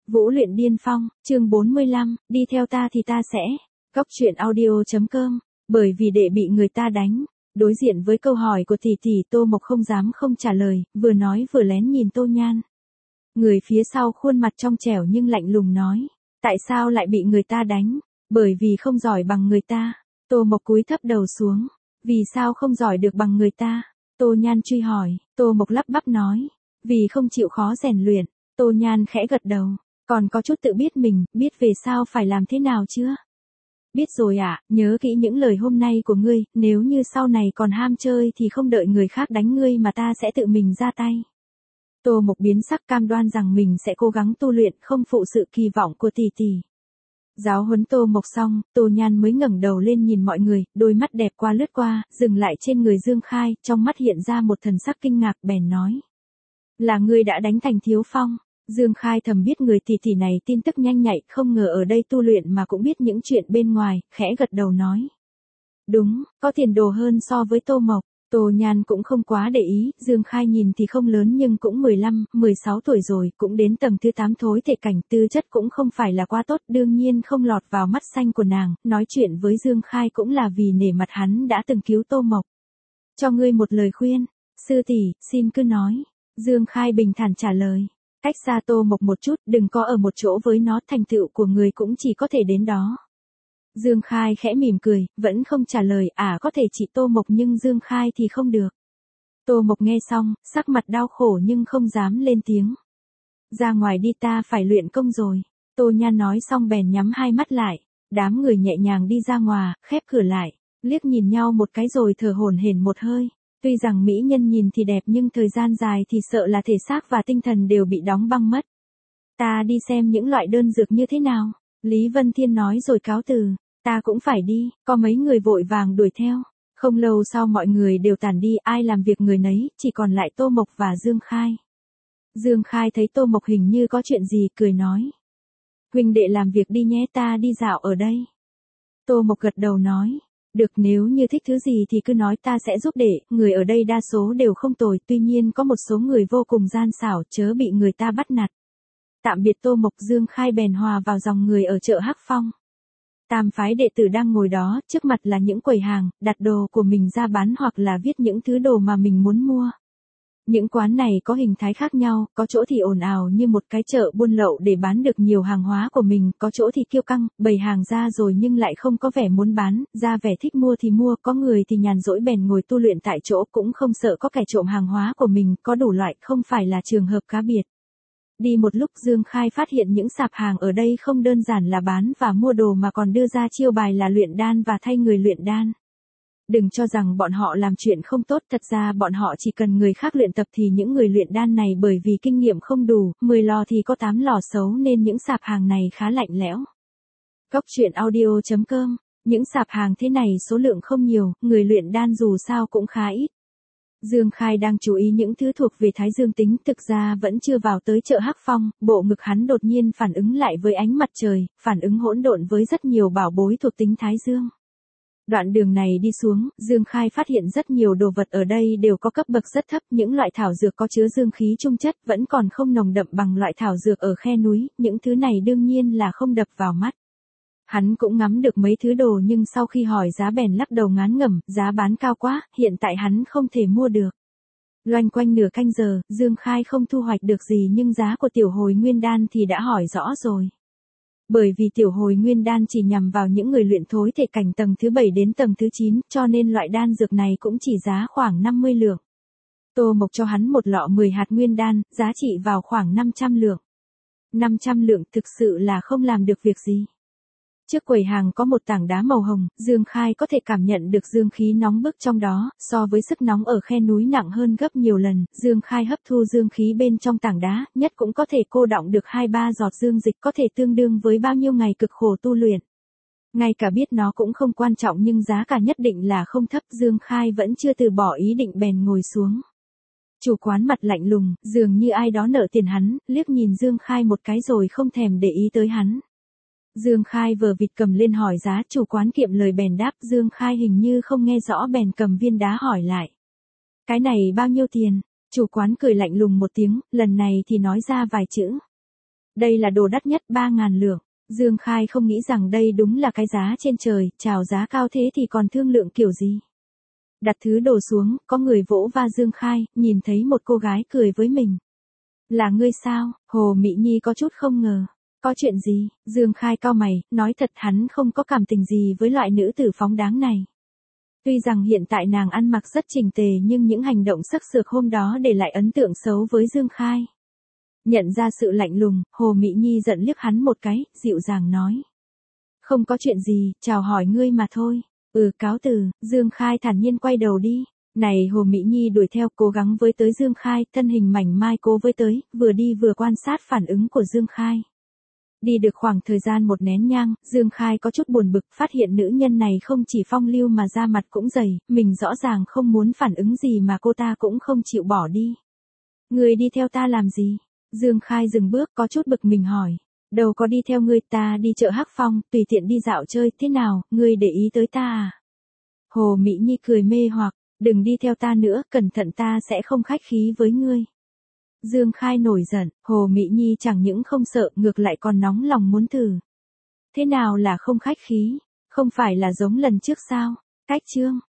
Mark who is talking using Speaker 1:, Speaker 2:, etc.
Speaker 1: Vũ luyện điên phong, chương 45, đi theo ta thì ta sẽ. Góc truyện audio.com, bởi vì để bị người ta đánh. Đối diện với câu hỏi của tỷ tỷ, Tô Mộc không dám không trả lời, vừa nói vừa lén nhìn Tô Nhan. Người phía sau khuôn mặt trong trẻo nhưng lạnh lùng nói, tại sao lại bị người ta đánh? Bởi vì không giỏi bằng người ta. Tô Mộc cúi thấp đầu xuống. Vì sao không giỏi được bằng người ta? Tô Nhan truy hỏi. Tô Mộc lắp bắp nói, vì không chịu khó rèn luyện. Tô Nhan khẽ gật đầu, còn có chút tự biết mình, biết về sau phải làm thế nào chưa? Biết rồi ạ, nhớ kỹ những lời hôm nay của ngươi, nếu như sau này còn ham chơi thì không đợi người khác đánh ngươi mà ta sẽ tự mình ra tay. Tô Mộc biến sắc, cam đoan rằng mình sẽ cố gắng tu luyện, không phụ sự kỳ vọng của tỷ tỷ. Giáo huấn Tô Mộc xong, Tô Nhan mới ngẩng đầu lên nhìn mọi người, đôi mắt đẹp qua lướt qua, dừng lại trên người Dương Khai, trong mắt hiện ra một thần sắc kinh ngạc, bèn nói. Là ngươi đã đánh Thành Thiếu Phong. Dương Khai thầm biết người tỷ tỷ này tin tức nhanh nhạy, không ngờ ở đây tu luyện mà cũng biết những chuyện bên ngoài, khẽ gật đầu nói. Đúng, có tiền đồ hơn so với Tô Mộc. Tô Nhan cũng không quá để ý, Dương Khai nhìn thì không lớn nhưng cũng 15, 16 tuổi rồi, cũng đến tầng thứ 8 thối thể cảnh, tư chất cũng không phải là quá tốt, đương nhiên không lọt vào mắt xanh của nàng, nói chuyện với Dương Khai cũng là vì nể mặt hắn đã từng cứu Tô Mộc. Cho ngươi một lời khuyên, sư tỷ, xin cứ nói. Dương Khai bình thản trả lời. Cách xa Tô Mộc một chút, đừng có ở một chỗ với nó, thành tựu của người cũng chỉ có thể đến đó. Dương Khai khẽ mỉm cười, vẫn không trả lời, có thể chỉ Tô Mộc nhưng Dương Khai thì không được. Tô Mộc nghe xong, sắc mặt đau khổ nhưng không dám lên tiếng. Ra ngoài đi, ta phải luyện công rồi. Tô Nhan nói xong bèn nhắm hai mắt lại. Đám người nhẹ nhàng đi ra ngoài, khép cửa lại, liếc nhìn nhau một cái rồi thở hổn hển một hơi. Tuy rằng mỹ nhân nhìn thì đẹp nhưng thời gian dài thì sợ là thể xác và tinh thần đều bị đóng băng mất. Ta đi xem những loại đơn dược như thế nào. Lý Vân Thiên nói rồi cáo từ. Ta cũng phải đi, có mấy người vội vàng đuổi theo. Không lâu sau mọi người đều tản đi, ai làm việc người nấy, chỉ còn lại Tô Mộc và Dương Khai. Dương Khai thấy Tô Mộc hình như có chuyện gì, cười nói. Huynh đệ làm việc đi nhé, ta đi dạo ở đây. Tô Mộc gật đầu nói. Được, nếu như thích thứ gì thì cứ nói, ta sẽ giúp đệ, người ở đây đa số đều không tồi, tuy nhiên có một số người vô cùng gian xảo, chớ bị người ta bắt nạt. Tạm biệt Tô Mộc, Dương Khai bèn hòa vào dòng người ở chợ Hắc Phong. Tam phái đệ tử đang ngồi đó, trước mặt là những quầy hàng, đặt đồ của mình ra bán hoặc là viết những thứ đồ mà mình muốn mua. Những quán này có hình thái khác nhau, có chỗ thì ồn ào như một cái chợ buôn lậu để bán được nhiều hàng hóa của mình, có chỗ thì kiêu căng, bày hàng ra rồi nhưng lại không có vẻ muốn bán, ra vẻ thích mua thì mua, có người thì nhàn rỗi bèn ngồi tu luyện tại chỗ, cũng không sợ có kẻ trộm hàng hóa của mình, có đủ loại, không phải là trường hợp cá biệt. Đi một lúc, Dương Khai phát hiện những sạp hàng ở đây không đơn giản là bán và mua đồ mà còn đưa ra chiêu bài là luyện đan và thay người luyện đan. Đừng cho rằng bọn họ làm chuyện không tốt, thật ra bọn họ chỉ cần người khác luyện tập thì những người luyện đan này bởi vì kinh nghiệm không đủ, 10 lò thì có 8 lò xấu nên những sạp hàng này khá lạnh lẽo. Góc truyện audio.com, những sạp hàng thế này số lượng không nhiều, người luyện đan dù sao cũng khá ít. Dương Khai đang chú ý những thứ thuộc về Thái Dương tính, thực ra vẫn chưa vào tới chợ Hắc Phong, bộ ngực hắn đột nhiên phản ứng lại với ánh mặt trời, phản ứng hỗn độn với rất nhiều bảo bối thuộc tính Thái Dương. Đoạn đường này đi xuống, Dương Khai phát hiện rất nhiều đồ vật ở đây đều có cấp bậc rất thấp, những loại thảo dược có chứa dương khí trung chất vẫn còn không nồng đậm bằng loại thảo dược ở khe núi, những thứ này đương nhiên là không đập vào mắt. Hắn cũng ngắm được mấy thứ đồ nhưng sau khi hỏi giá bèn lắc đầu ngán ngẩm, giá bán cao quá, hiện tại hắn không thể mua được. Loanh quanh nửa canh giờ, Dương Khai không thu hoạch được gì nhưng giá của tiểu hồi nguyên đan thì đã hỏi rõ rồi. Bởi vì tiểu hồi nguyên đan chỉ nhằm vào những người luyện thối thể cảnh tầng thứ 7 đến tầng thứ 9, cho nên loại đan dược này cũng chỉ giá khoảng 50 lượng. Tô Mộc cho hắn một lọ 10 hạt nguyên đan, giá trị vào khoảng 500 lượng. 500 lượng thực sự là không làm được việc gì. Trước quầy hàng có một tảng đá màu hồng, Dương Khai có thể cảm nhận được dương khí nóng bức trong đó, so với sức nóng ở khe núi nặng hơn gấp nhiều lần, Dương Khai hấp thu dương khí bên trong tảng đá, nhất cũng có thể cô đọng được 2-3 giọt dương dịch, có thể tương đương với bao nhiêu ngày cực khổ tu luyện. Ngay cả biết nó cũng không quan trọng nhưng giá cả nhất định là không thấp, Dương Khai vẫn chưa từ bỏ ý định bèn ngồi xuống. Chủ quán mặt lạnh lùng, dường như ai đó nợ tiền hắn, liếc nhìn Dương Khai một cái rồi không thèm để ý tới hắn. Dương Khai vờ vịt cầm lên hỏi giá, chủ quán kiệm lời bèn đáp, Dương Khai hình như không nghe rõ bèn cầm viên đá hỏi lại. Cái này bao nhiêu tiền? Chủ quán cười lạnh lùng một tiếng, lần này thì nói ra vài chữ. Đây là đồ đắt nhất 3.000 lượng. Dương Khai không nghĩ rằng đây đúng là cái giá trên trời, chào giá cao thế thì còn thương lượng kiểu gì. Đặt thứ đồ xuống, có người vỗ va Dương Khai, nhìn thấy một cô gái cười với mình. Là ngươi sao? Hồ Mị Nhi có chút không ngờ. Có chuyện gì? Dương Khai cau mày, nói thật hắn không có cảm tình gì với loại nữ tử phóng đáng này. Tuy rằng hiện tại nàng ăn mặc rất chỉnh tề nhưng những hành động sắc sược hôm đó để lại ấn tượng xấu với Dương Khai. Nhận ra sự lạnh lùng, Hồ Mị Nhi giận liếc hắn một cái, dịu dàng nói. Không có chuyện gì, chào hỏi ngươi mà thôi. Cáo từ, Dương Khai thản nhiên quay đầu đi. Này Hồ Mị Nhi đuổi theo cố gắng với tới Dương Khai, thân hình mảnh mai cố với tới, vừa đi vừa quan sát phản ứng của Dương Khai. Đi được khoảng thời gian một nén nhang, Dương Khai có chút buồn bực, phát hiện nữ nhân này không chỉ phong lưu mà da mặt cũng dày, mình rõ ràng không muốn phản ứng gì mà cô ta cũng không chịu bỏ đi. Người đi theo ta làm gì? Dương Khai dừng bước có chút bực mình hỏi. Đâu có đi theo ngươi, ta đi chợ Hắc Phong, tùy tiện đi dạo chơi, thế nào, ngươi để ý tới ta à? Hồ Mị Nhi cười mê hoặc, đừng đi theo ta nữa, cẩn thận ta sẽ không khách khí với ngươi. Dương Khai nổi giận, Hồ Mị Nhi chẳng những không sợ, ngược lại còn nóng lòng muốn thử. Thế nào là không khách khí? Không phải là giống lần trước sao? Cách chương